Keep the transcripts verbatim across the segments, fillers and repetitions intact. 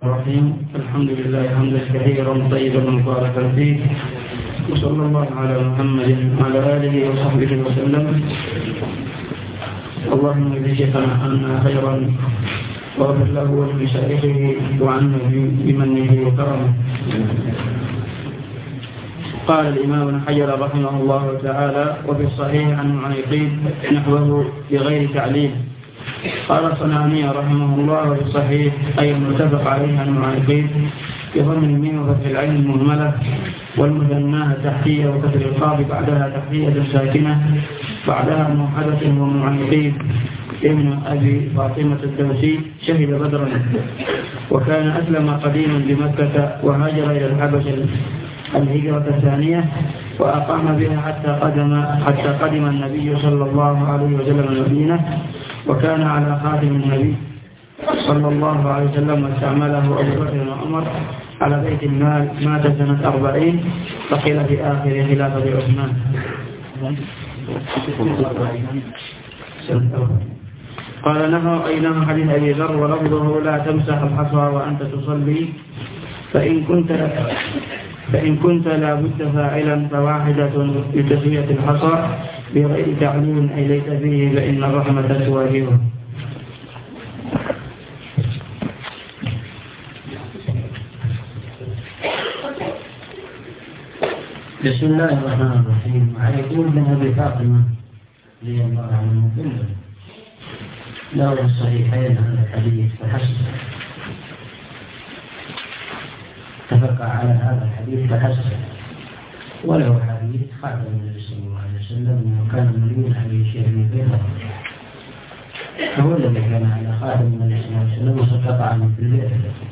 الرحيم. الحمد لله حمدا كثيرا طيبا مباركا فيه، وصلى الله على محمد وعلى آله وصحبه وسلم. اللهم اجز شيخنا عنا خيرا واغفر له ولمشايخه وعنا بمنه وكرمه. قال الإمام ابن حجر رحمه الله تعالى: وفي الصحيح عن معيقين نحوه بغير تعليل. قال الصنعاني رحمه الله: وفي الصحيح أي المتفق عليه عن معيقين بضم الميم وفتح العين المهملة والمثناة تحتية وكسر القاف بعدها تحتية ساكنة بعدها موحدة ومعيقين ابن أبي فاطمة الدوسي شهد بدرا وكان أسلم قديما بمكة وهاجر إلى الحبشة الهجرة الثانية وأقام بها حتى قدم حتى قدم النبي صلى الله عليه وسلم المدينة، وكان على خاتم النبي صلى الله عليه وسلم واستعمله أبو بكر وعمر على بيت المال. مات سنة أربعين فقيل في آخر خلافة عثمان. قال: نهى أي نهى حديث أبي ذر ولفظه: لا تمسح الحصى وأنت تصلي، فإن كنت فإن كنت لا بد فاعلا فواحدة لتسوية الحصى بغير تعليم أي ليس فيه، فإن الرحمة تواجهه. بسم الله الرحمن الرحيم. ويقول بن أبي فاطمة رضي الله عنه له الصحيحين هذا الحديث فحسب، اتفق على هذا الحديث فحسب، وله حديث خاتم النبي صلى الله عليه وسلم وكان مريض عليه شيء من بيته، هو الذي كان على خاتم النبي صلى الله عليه وسلم وسقط عنه في البيت.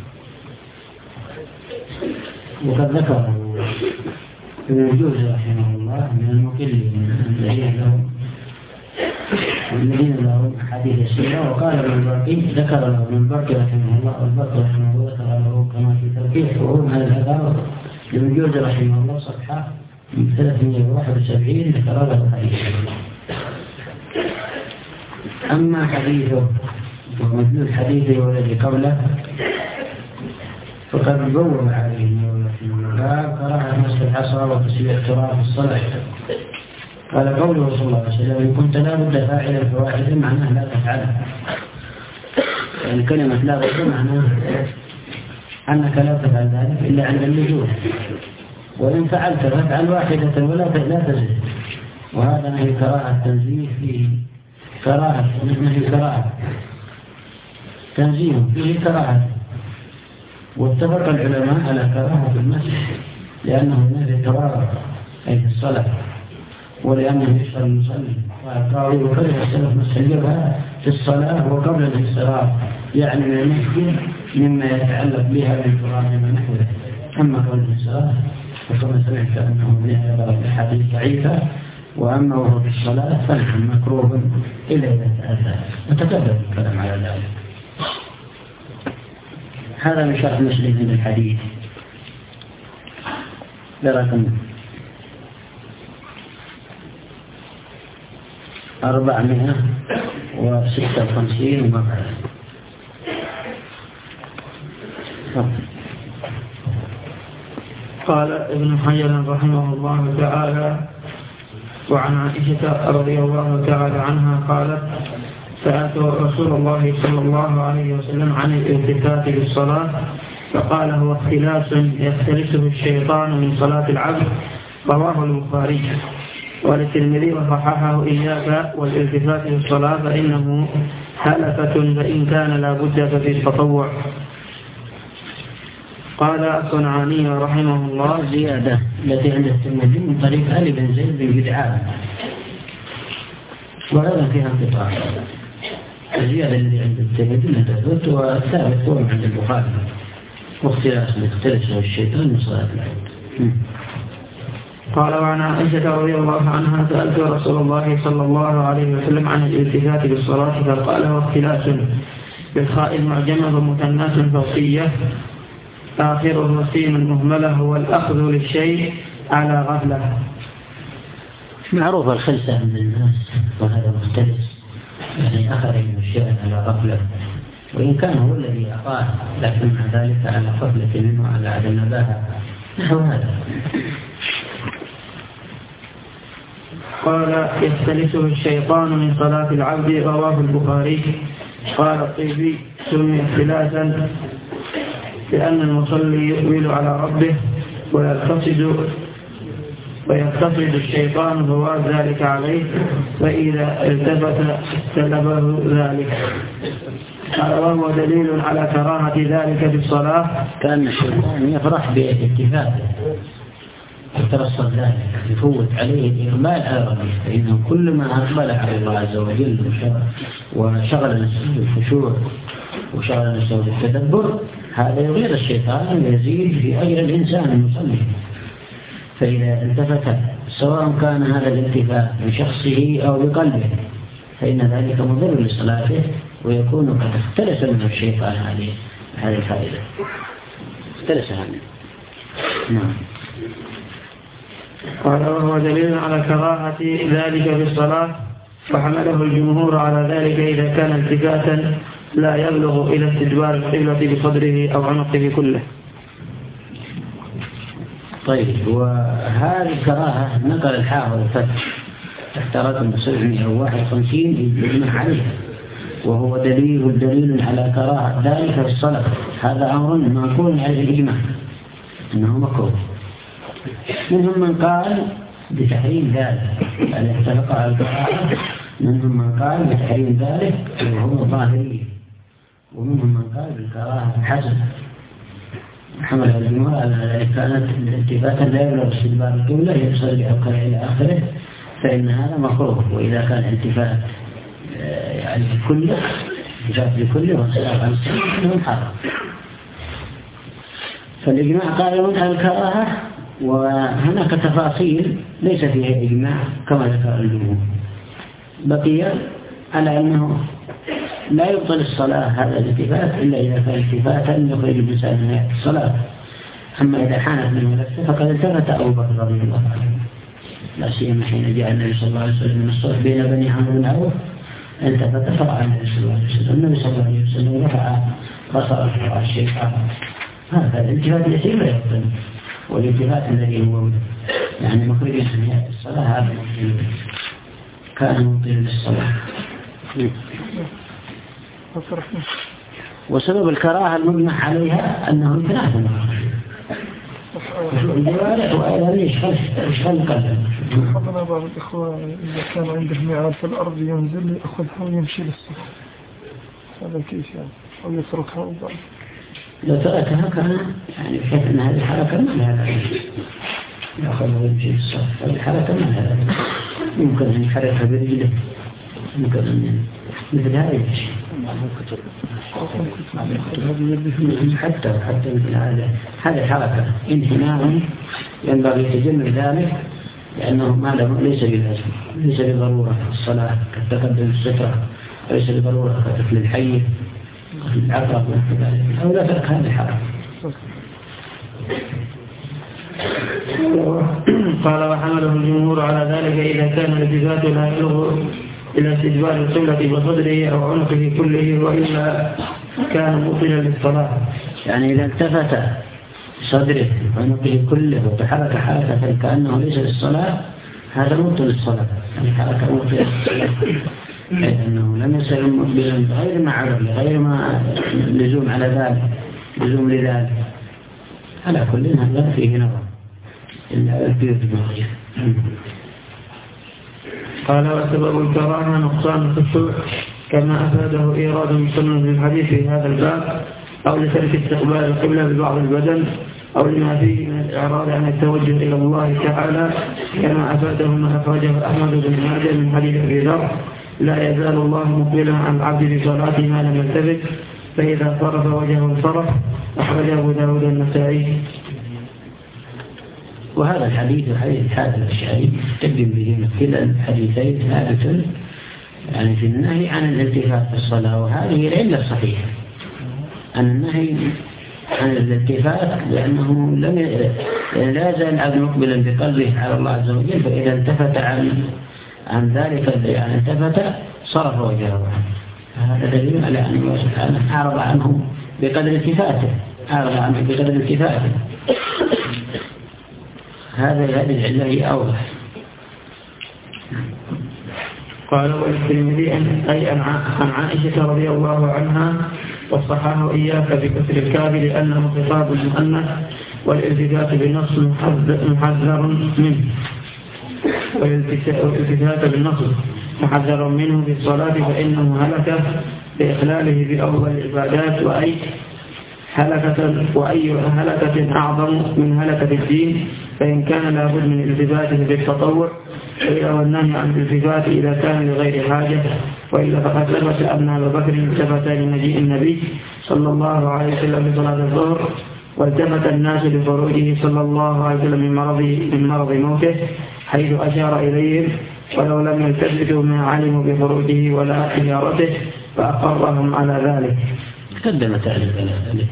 وقد ذكره ابن الجوزي رحمه الله من المقلين الذين لهم الذين لهم حديث السيرة. وقال ابن البرقي ذكر له ابن البرقي رحمه الله والبرقي رحمه الله ذكر له كما في تركيح وهم هذا ابن الجوزي رحمه الله صفحة ثلاثمائة وواحد وسبعين ذكر له حديث. أما حديثه ومثل حديثه والذي قبله فقد بوّب عليه باب كراهة مسح الحصى وتسوية التراب في الصلاة. قال قوله صلى الله عليه وسلم: إن كنت لا بد فاعلا فواحدا معناه لا تفعله، يعني كلمة لا بد معناه أنك لا تفعل ذلك إلا عند اللزوم، وإن فعلت فافعل واحدة ولا لا تزل. وهذا نهي كراهة تنزيه فيه كراهة نهي كراهة تنزيه فيه كراهة. واتفق العلماء على كراهة المسح لأنه نهي التوارث أي في الصلاة، ولأنه يشغل المصلي. وقالوا وكره السلف مسح الجبهة في الصلاة وقبل الانصراف، يعني من المسجد مما يتعلق بها من تراب ونحوه. أما قبل الانصراف فكما سمعت أنه نهي الحديث ضعيفة، وأما وهو في الصلاة فنحن مكروه إلا إذا تأذى. نتكلم الكلام على ذلك. هذا من شرح مسلم من الحديث برقم أربعمائة وستة وخمسين ومبعث. قال ابن حجر رحمه الله تعالى: وعن عائشة رضي الله تعالى عنها قالت: سألت رسول الله صلى الله عليه وسلم عن الالتفات بالصلاة فقال: هو اختلاس يختلسه الشيطان من صلاة العبد. رواه البخاري. وللترمذي وصححه: إياك والالتفات بالصلاة فإنه هلكة، فإن كان لا بد ففي التطوع. قال الصنعاني رحمه الله: زيادة التي عند الترمذي من طريق آل بن زيد بن بدعان، وهذا فيها انقطاع. الزيادة التي عند الترمذي لا تثبت، والثابت هو عند البخاري: واختلاس يختلسه الشيطان من صلاة العبد. قال: وعن عائشة رضي الله عنها سألت رسول الله صلى الله عليه وسلم عن الالتفات بالصلاة فقال: هو اختلاس بالخاء المعجمة ومثناة فوقية آخره سين مهملة، هو الأخذ للشيء على غفلة. معروف الخلسة عند الناس، وهذا مختلس يعني أخذ من الشيء على غفلة. وإن كان هو الذي أعطاه، لكن مع ذلك على غفلة منه على عدم نباهة نحو هذا. قال يختلسه الشيطان من صلاة العبد، رواه البخاري. قال الطيبي سمي اختلاسا لأن المصلي يقبل على ربه ويقتصد ويقتصد الشيطان فواد ذلك عليه، فإذا التفت سلبه ذلك. وهو دليل على كراهة ذلك في الصلاة. كان الشيطان يفرح بالالتفات يترصد ذلك، يفوت عليه الإقبال على ربه، فإنه كل ما أقبل على الله عز وجل وشغل نفسه بالخشوع وشغل نفسه بالتدبر، هذا يغير الشيطان ويزيد في أجر الإنسان المصلي. فإذا التفت سواء كان هذا الالتفات بشخصه أو بقلبه فإن ذلك مضر لصلاته، ويكون قد اختلس منه الشيطان هذه هذه الفائدة، اختلس عنه. نعم. قال وهو دليل على كراهة ذلك في الصلاة، فحمله الجمهور على ذلك إذا كان التفاتا لا يبلغ إلى استدبار القبلة بصدره أو عنقه كله. طيب، وهذه الكراهة نقل الحافظ الفتح تحت رقم سبعمائة وواحد وخمسين يجمع عليها، وهو دليل دليل على كراهة ذلك في الصلاة. هذا أمر منقول عليه الإجماع أنه مكروه. منهم من قال بتحريم ذلك، يعني اتفق على الكراهة. منهم من قال بتحريم ذلك وهو ظاهري، ومنهم من قال بالكراهة حسن. حمل الجمهور على كانت الالتفاتا لا يبلغ استدبار القبلة يصلي أو كان إلى آخره، فإن هذا مكروه. وإذا كان التفات يعني كله التفات لكله والصلاة عن السنة فإنه حرام. فالإجماع قائم على الكراهة، وهناك تفاصيل ليس فيها إجماع كما ذكر الجمهور. بقي على أنه لا يبطل الصلاة هذا الالتفات إلا إذا كان التفاتا يخرج الإنسان من الصلاة. أما إذا حانت منه نفسه فقد التفت أبو بكر رضي الله عنه، لا سيما حين جاء النبي صلى الله عليه وسلم من الصف بين بني عمرو بن عوف، التفت فرأى النبي صلى الله عليه وسلم. النبي صلى الله عليه وسلم رفع بصره فرأى الشيطان. هذا الالتفات يسير لا يبطل، والالتفات الذي هو يعني مخرج من الصلاة هذا مبطل، كان مبطل للصلاة. وسبب الكراهة المجمع عليها أنه امتناع الجوارح وإلى ليش خلق قلبه. حضنا بعض الإخوة إذا كان عنده ميعاد في الأرض ينزل يأخذها ويمشي للصف، هذا كيف يعني؟ أو يتركها وبعض لو تركها كان يعني بحيث أن هذه الحركة ما لها داعي يأخذها ويمشي للصف. هذه الحركة ما لها داعي، يمكن أن يحركها برجله، يمكن أن مثل هذا يمشي حتى حتى مثل هذا هذا حركة انحناء ينبغي تجنب ذلك، لأنه ما له ليس بلازم، ليس بضرورة الصلاة كالتقدم السترة، ليس بضرورة كتفل الحي العقرب وكذلك، أو لا ترك هذه الحركة. قال وحمله الجمهور على ذلك إذا كان الالتفات لا يبلغ إلى استدبار القبلة بصدره أو عنقه كله، وإلا كان مبطلا للصلاة. يعني إذا التفت صدره وعنقه كله وتحرك حركة كأنه ليس للصلاة، هذا مبطل للصلاة، يعني حركة مبطلة للصلاة، لأنه لم يصل مقبلا غير ما عرف غير ما لزوم على ذلك لزوم لذلك. على كل هذا فيه نظر إلا في الدماغ. قال وسبب الكراهة نقصان الخشوع كما أفاده إيراد مسلم في الحديث في هذا الباب، أو لترك استقبال القبلة ببعض البدن، أو لما فيه من الإعراض عن التوجه إلى الله تعالى كما أفاده ما أخرجه أحمد بن ماجه من حديث أبي ذر لا يزال الله مقبلا عن العبد بصلاته ما لم يلتفت، فإذا صرف وجهه انصرف. أخرجه أبو داود النسائي. وهذا الحديث حديث حاتم الأشعري تقدم به كلا الحديثين ثابت يعني في النهي عن الالتفات في الصلاة، وهذه العلة الصحيحة عن النهي عن الالتفات، لأنه لم ي... لا يزال العبد مقبلا بقلبه على الله عز وجل، فإذا التفت عن عن ذلك يعني التفت صرف وجهه عنه. هذا دليل على أن الله سبحانه أعرض عنه بقدر التفاته أعرض عنه بقدر التفاته هذا هذه العلة هي أوضح. قال والترمذي أي عن عائشة رضي الله عنها وصححه إياك بكسر الكاف لأنه خطاب المؤنث والالتفات بالنص محذر منه والالتفات بالنص محذر منه في الصلاة فإنه هلك بإخلاله بأول العبادات وأي هلكة وأي هلكة أعظم من هلكة الدين فإن كان لابد من الالتفات بالتطوع فإذا والنهي عن الالتفات إذا كان لغير حاجة وإلا فقد ثبت أن أبا بكر التفت لمجيء النبي صلى الله عليه وسلم بصلاة الظهر والتفت الناس لخروجه صلى الله عليه وسلم من مرض من مرض موته حيث أشار إليهم ولو لم يلتفتوا ما علموا بخروجه ولا إشارته فأقرهم على ذلك. قدم تعريف ذلك.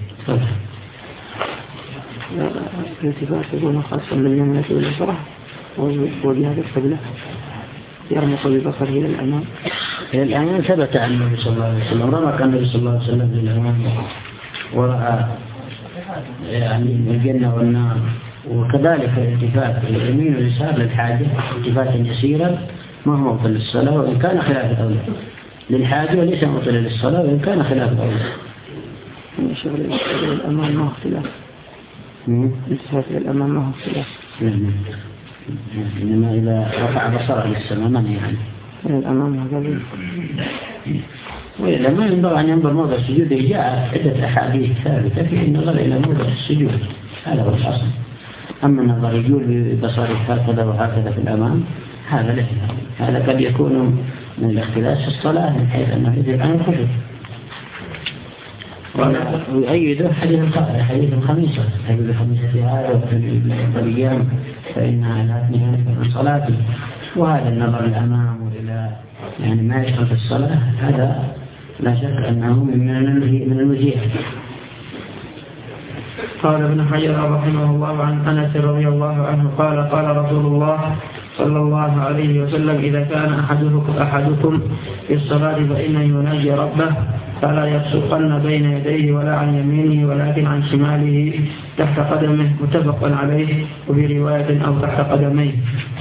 الالتفات يكون خاصا باليمين إلى اليسار وجهة القبلة يرمق ببصره إلى الأمام. إلى الأمام ثبت عن النبي صلى الله عليه وسلم رمق النبي صلى الله عليه وسلم للأمام ورأى يعني الجنة والنار وكذلك الالتفات اليمين واليسار للحاجة التفاتا يسيرا ما هو مبطل للصلاة وإن كان خلاف الأولى للحاجة وليس مبطل للصلاة وإن كان خلاف الأولى. شغل الأمام ما هو اختلاف الالتفات للأمام ما هو اختلاف إنما إذا رفع بصره للسماء ما يعني الأمام هكذا وإذا ما ينبغي أن ينظر موضع السجود جاء عدة أحاديث ثابتة في النظر إلى موضع السجود هذا هو الأصل. أما النظر يقول ببصره هكذا وهكذا في الأمام هذا له هذا قد يكون من الاختلاس في الصلاة من حيث أنه يجب أن يخفف ويؤيده حديث حديث الخميسة حديث الخميسة هذا وفي الأيام فإنها لا تنهي من صلاته وهذا النظر الأمام وإلى يعني ما يدخل في الصلاة هذا لا شك أنه من الوجيه. قال ابن حجر رحمه الله عن أنس رضي الله عنه قال قال رسول الله صلى الله عليه وسلم إذا كان أحدكم أحدكم في الصلاة فإنه يناجي ربه فلا يبصقن بين يديه ولا عن يمينه ولكن عن شماله تحت قدمه متفق عليه وفي رواية أو تحت قدميه.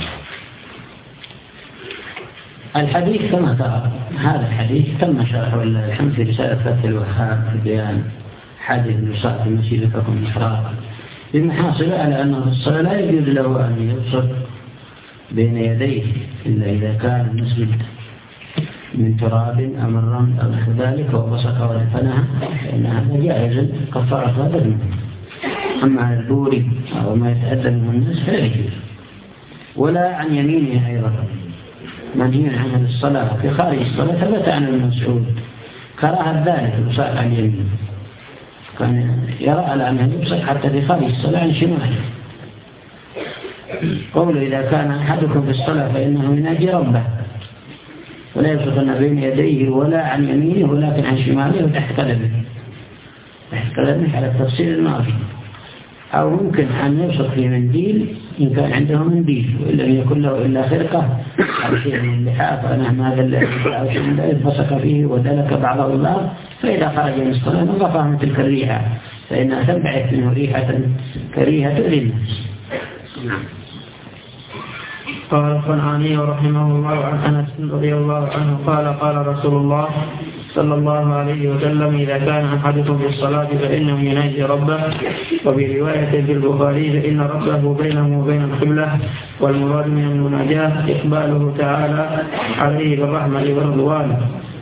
الحديث كما ترى هذا الحديث تم شرحه ولله الحمد في رسالة فتح الوهاب في بيان حديث الوصاء في المسجد فكم محراب بمحاصل على أنه في الصلاة لا يجوز له أن يبصق بين يديه إلا إذا كان المسجد من تراب أو من رمل أو نحو ذلك وبصق ودفنها فإن هذا جائز كفارة هذا منه. أما على البوري أو ما يتأدى منه الناس فلا يجوز ولا عن يمينه أيضا منهي عنها الصلاة في خارج الصلاة ثبت عن ابن مسعود كراهة ذلك البصاق عن يمينه كان يرى على أنه يبصق حتى في خارج الصلاة عن شماله. قوله إذا كان أحدكم في الصلاة فإنه يناجي ربه ولا يبصقن بين يديه ولا عن يمينه ولكن عن شماله وتحت قدمه تحت قدمه على التفصيل الماضي أو ممكن أن يبصق في منديل إن كان عنده منديل وإن لم يكن له إلا خرقة أو شيء من اللحاف فنعم هذا الذي أو شيء من ذلك بصق فيه ودلك بعضه الله فإذا خرج من الصلاة نظفه من تلك الريحة فإنها تنبعث منه ريحة كريهة للناس. نعم. قال الصنعاني رحمه الله عن أنس رضي الله عنه قال قال رسول الله صلى الله عليه وسلم إذا كان أحدكم في الصلاة فإنه يناجي ربه وفي رواية في البخاري فإن ربه بينه وبين القبلة والمراد من المناجاة إقباله تعالى عليه بالرحمة والرضوان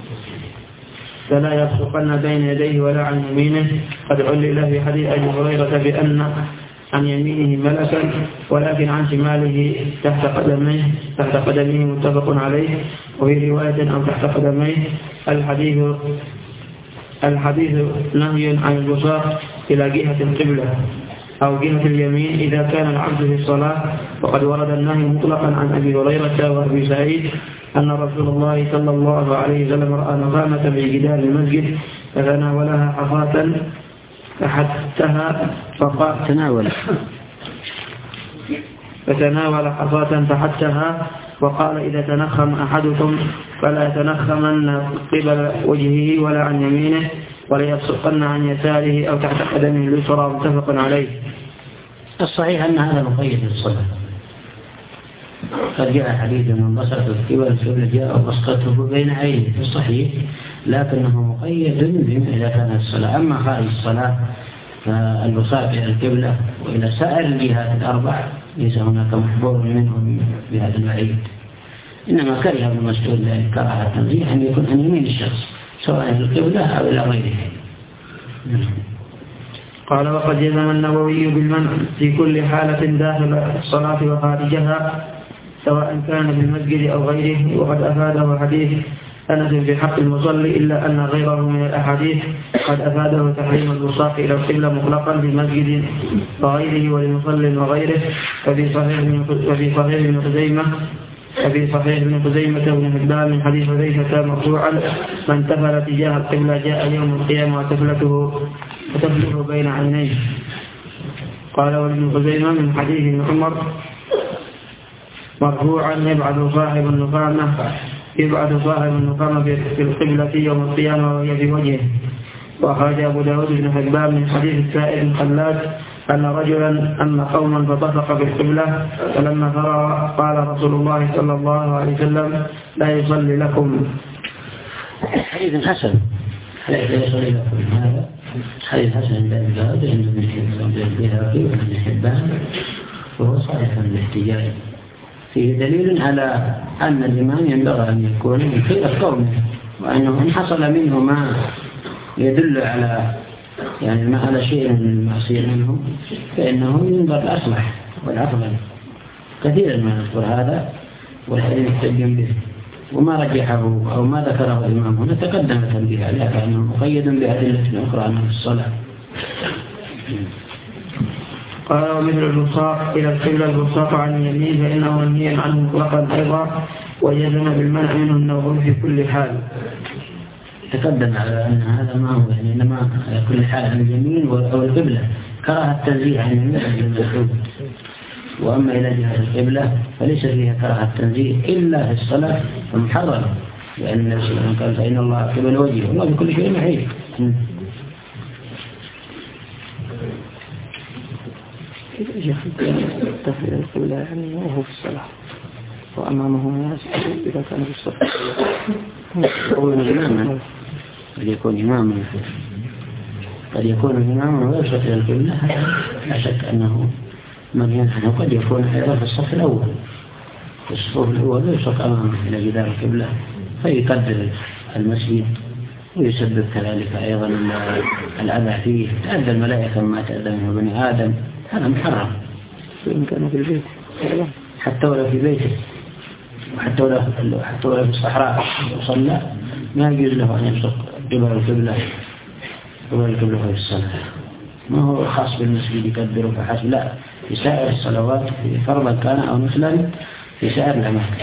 فلا يبصقن بين يديه ولا عن يمينه قد علل في حديث أبي هريرة بأن عن يمينه ملكا ولكن عن شماله تحت قدميه تحت قدميه متفق عليه وفي رواية أو تحت قدميه. الحديث الحديث نهي عن البصاق إلى جهة القبلة أو جهة اليمين إذا كان العبد في الصلاة وقد ورد النهي مطلقا عن أبي هريرة وأبي سعيد أن رسول الله صلى الله عليه وسلم رأى نخامة في جدار المسجد فتناولها حصاة فحتها فقال تناول فتناول حصاة فحتها وقال إذا تنخم أحدكم فلا يتنخمن قبل وجهه ولا عن يمينه ولا يبصقن عن يساره أو تحت قدمه اليسرى. متفق عليه. الصحيح أن هذا مقيد للصلاة، قد جاء حديث من بسط قبل القبلة جاء بسطته بين عينيه في الصحيح، لكنه مقيد بما إذا كانت الصلاة. أما خارج الصلاة فالبساط إلى القبلة وإلى سائر الجهات الأربع ليس هناك محبور منهم بهذا الوعيد، إنما كره ابن مسعود ذلك كراهة تنزيه أن يكون عن يمين الشخص سواء إلى القبلة أو إلى غيره. قال وقد جزم النووي بالمنع في كل حالة داخل الصلاة وخارجها سواء كان في المسجد أو غيره، وقد أفاده حديث أنس في حق المصلي، إلا أن غيره من الأحاديث قد أفاده تحريم البصاق إلى القبلة مطلقا في مسجد وغيره ولمصل وغيره. ففي صحيح وفي صحيح ابن خزيمة وفي صحيح ابن خزيمة وابن حبان من حديث حذيفة مرفوعا من تفل تجاه القبلة جاء يوم القيامة وتفلته وتفله بين عينيه. قال وابن خزيمة من حديث ابن عمر مرفوعا يبعث صاحب النخامة يبعث صاحب النخامة في القبلة يوم القيامة وهي في وجهه. وأخرج أبو داود بن حبان من حديث السائب بن خلاد أن رجلا أما قوما فطفق في القبلة، فلما فرغ قال رسول الله صلى الله عليه وسلم لا يصلي لكم. حديث حسن لا يصلي لكم. هذا حديث حسن عند أبي داود عند ابن حبان وهو صالح للاحتجاج. فيه دليل على أن الإمام ينبغي أن يكون من خير قومه، وأنه إن حصل منه ما يدل على يعني ما على شيء من المعصية منه فإنه ينظر الأصلح والأفضل. كثيرا ما نذكر هذا والحديث يحتج به، وما رجحه أو ما ذكره الإمام هنا تقدم تنبيه عليه كأنه مقيد بأدلة أخرى عنه في الصلاة. قال ومثل البصاق إلى القبلة البصاق عن اليمين فإنه منهي عنه مطلقا أيضا، وجزم بالمنع منه النووي في كل حال. تقدم على أن هذا ما هو يعني إنما كل حال عن اليمين أو القبلة كراهة التنزيه عن اليمين المسعود. وأما إلى جهة القبلة فليس فيها كراهة التنزيه إلا في الصلاة المحرمة، لأن النبي صلى الله عليه وسلم قال فإن الله قبل وجهه والله بكل شيء محيط. إذا تفعيل القبلة يعني وهو في الصلاة وأمامه الناس إذا كان في الصلاة يكون إماما قد يكون إماما قد يكون إماما ويبسط إلى القبلة، لا شك أنه منهي عنه. قد يكون أيضا في الصف الأول في الصف الأول يبسط أمامه إلى جدار القبلة فيقدر المسجد ويسبب كذلك أيضا الأذى فيه. تأذى الملائكة ما تأذى منه بني آدم، هذا محرم وإن كان في البيت حتى ولا في بيته وحتى ولا حتى ولا في الصحراء وصلى ما يجوز له أن يبصق قبل القبلة قبل القبلة في الصلاة. ما هو خاص بالمسجد يقدره فحسب، لا، في سائر الصلوات في فرضا كان أو نفلا في سائر الأماكن.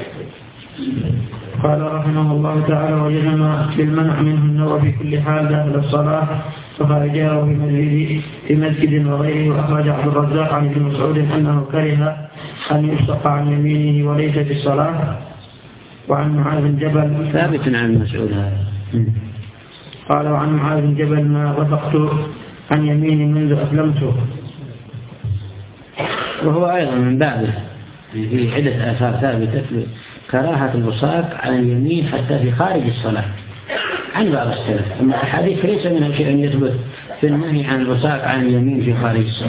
قال رحمه الله تعالى وجزم بالمنع منه النوى في كل حال داخل الصلاة وخارجها في مسجد في مسجد وغيره. وأخرج عبد الرزاق عن ابن مسعود أنه كره أن يبصق عن يمينه وليس في الصلاة. وعن معاذ بن جبل ثابت عن مسعود هذا قال وعن معاذ بن جبل ما بصقت عن يميني منذ أسلمت. وهو أيضا من بعده في عدة آثار ثابتة كراهة البصاق عن اليمين حتى في خارج الصلاة عن بعض السلف. أما الحديث ليس منها شيء يثبت في النهي عن البصاق عن اليمين في خارج الصلاة.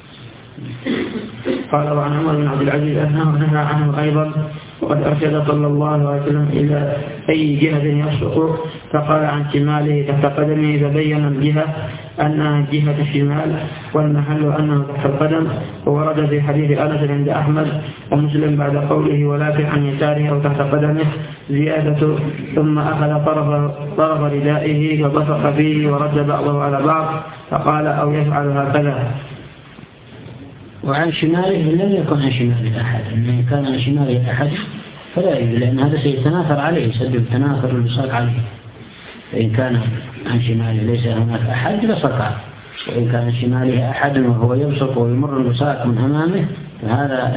قال وعن عمر بن عبد العزيز أنه نهى عنه أيضا، وقد أرشد صلى الله عليه وسلم إلى أي جهة يبصق فقال عن شماله تحت قدمه، فبين الجهة أنها جهة الشمال والمحل أنه تحت القدم. وورد في حديث أنس عند أحمد ومسلم بعد قوله ولكن عن يساره أو تحت قدمه زيادة ثم أخذ طرف, طرف ردائه فبصق فيه ورد بعضه على بعض فقال أو يفعل هكذا. وعن شماله لم يكن عن شماله أحد، إن كان عن شماله أحد فلا يجوز، لأن هذا سيتناثر عليه يسبب تناثر البصاق عليه. فإن كان عن شماله ليس هناك أحد لصقع، وإن كان عن شماله أحد وهو يبصق ويمر البصاق من أمامه فهذا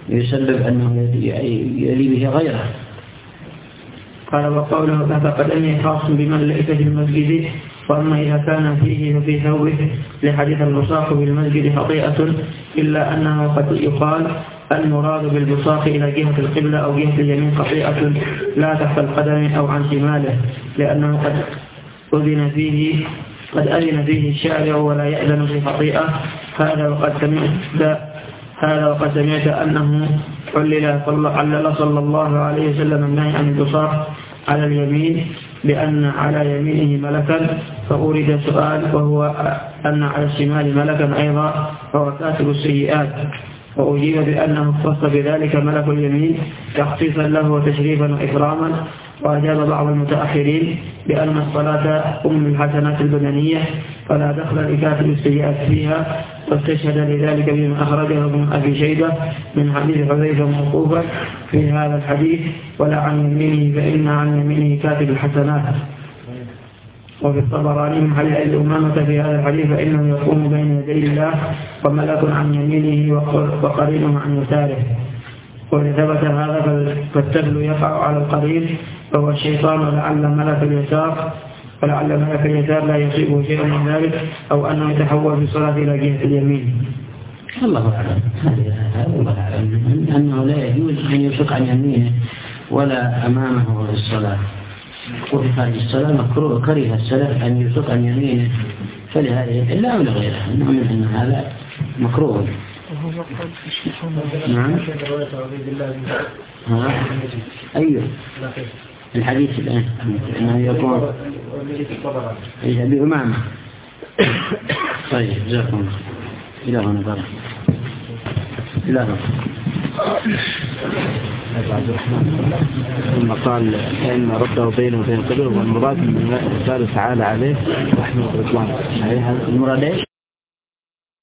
يسبب أنه يلي به غيره. قال وقوله تحت قدمه خاص بمن ليس في المسجد، وأما إذا كان فيه وفي ثوبه لحديث البصاق بالمسجد خطيئة، إلا أنه قد يقال المراد بالبصاق إلى جهة القبلة أو جهة اليمين خطيئة لا تحت القدم أو عن شماله، لأنه قد أذن فيه قد أذن فيه الشارع ولا يأذن في خطيئة. هذا وقد سمعت هذا وقد سمعت أنه علل صلى الله عليه وسلم النهي عن البصاق على اليمين بأن على يمينه ملكا، فأورد سؤال وهو أن على الشمال ملكا أيضا فهو كاتب السيئات، وأجيب بأنه اختص بذلك ملك اليمين تخصيصا له وتشريفا وإكراما. وأجاب بعض المتأخرين بأن الصلاة أم الحسنات البدنية فلا دخل لكاتب السيئات فيها، واستشهد لذلك بما أخرجه ابن أبي شيبة من حديث حذيفة موقوفا في هذا الحديث ولا عن يمينه فإن عن يمينه كاتب الحسنات. وفي الطبراني من حديث أبي أمامة في هذا الحديث فإنه يقوم بين يدي الله وملك عن يمينه وقرينه عن يساره. وإذا ثبت هذا فالتبل يقع على القرين فهو الشيطان، ولعل ملك اليسار ولعل ملك اليسار لا يصيبه شيء من ذلك، أو أنه يتحول في الصلاة إلى جهة اليمين. الله أعلم. الله أعلم أنه لا يجوز أن يشق عن يمينه ولا أمامه في الصلاة، وفي خارج الصلاة مكروه. كره السلف أن يشق عن يمينه فلهذه إلا أو لغيره، إنه من أن هذا مكروه. نعم. ها أيوه الحديث الآن أنه يكون أبي أمامة. طيب جزاكم الله. إلى هنا بارك إلى هنا. عبد الرحمن ثم قال إن ربه بينه وبين قبله، والمراد من الله تعالى عليه رحمه الله. المراد إيش؟